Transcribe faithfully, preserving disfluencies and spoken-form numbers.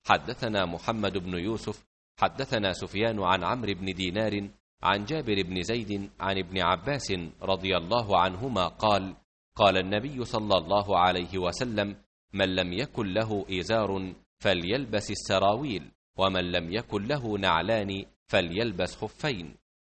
حدثنا محمد بن يوسف حدثنا سفيان عن عمرو بن دينار عن جابر بن زيد عن ابن عباس رضي الله عنهما قال قال النبي صلى الله عليه وسلم من لم يكن له إزار فليلبس السراويل ومن لم يكن له نعلان فليلبس خفين.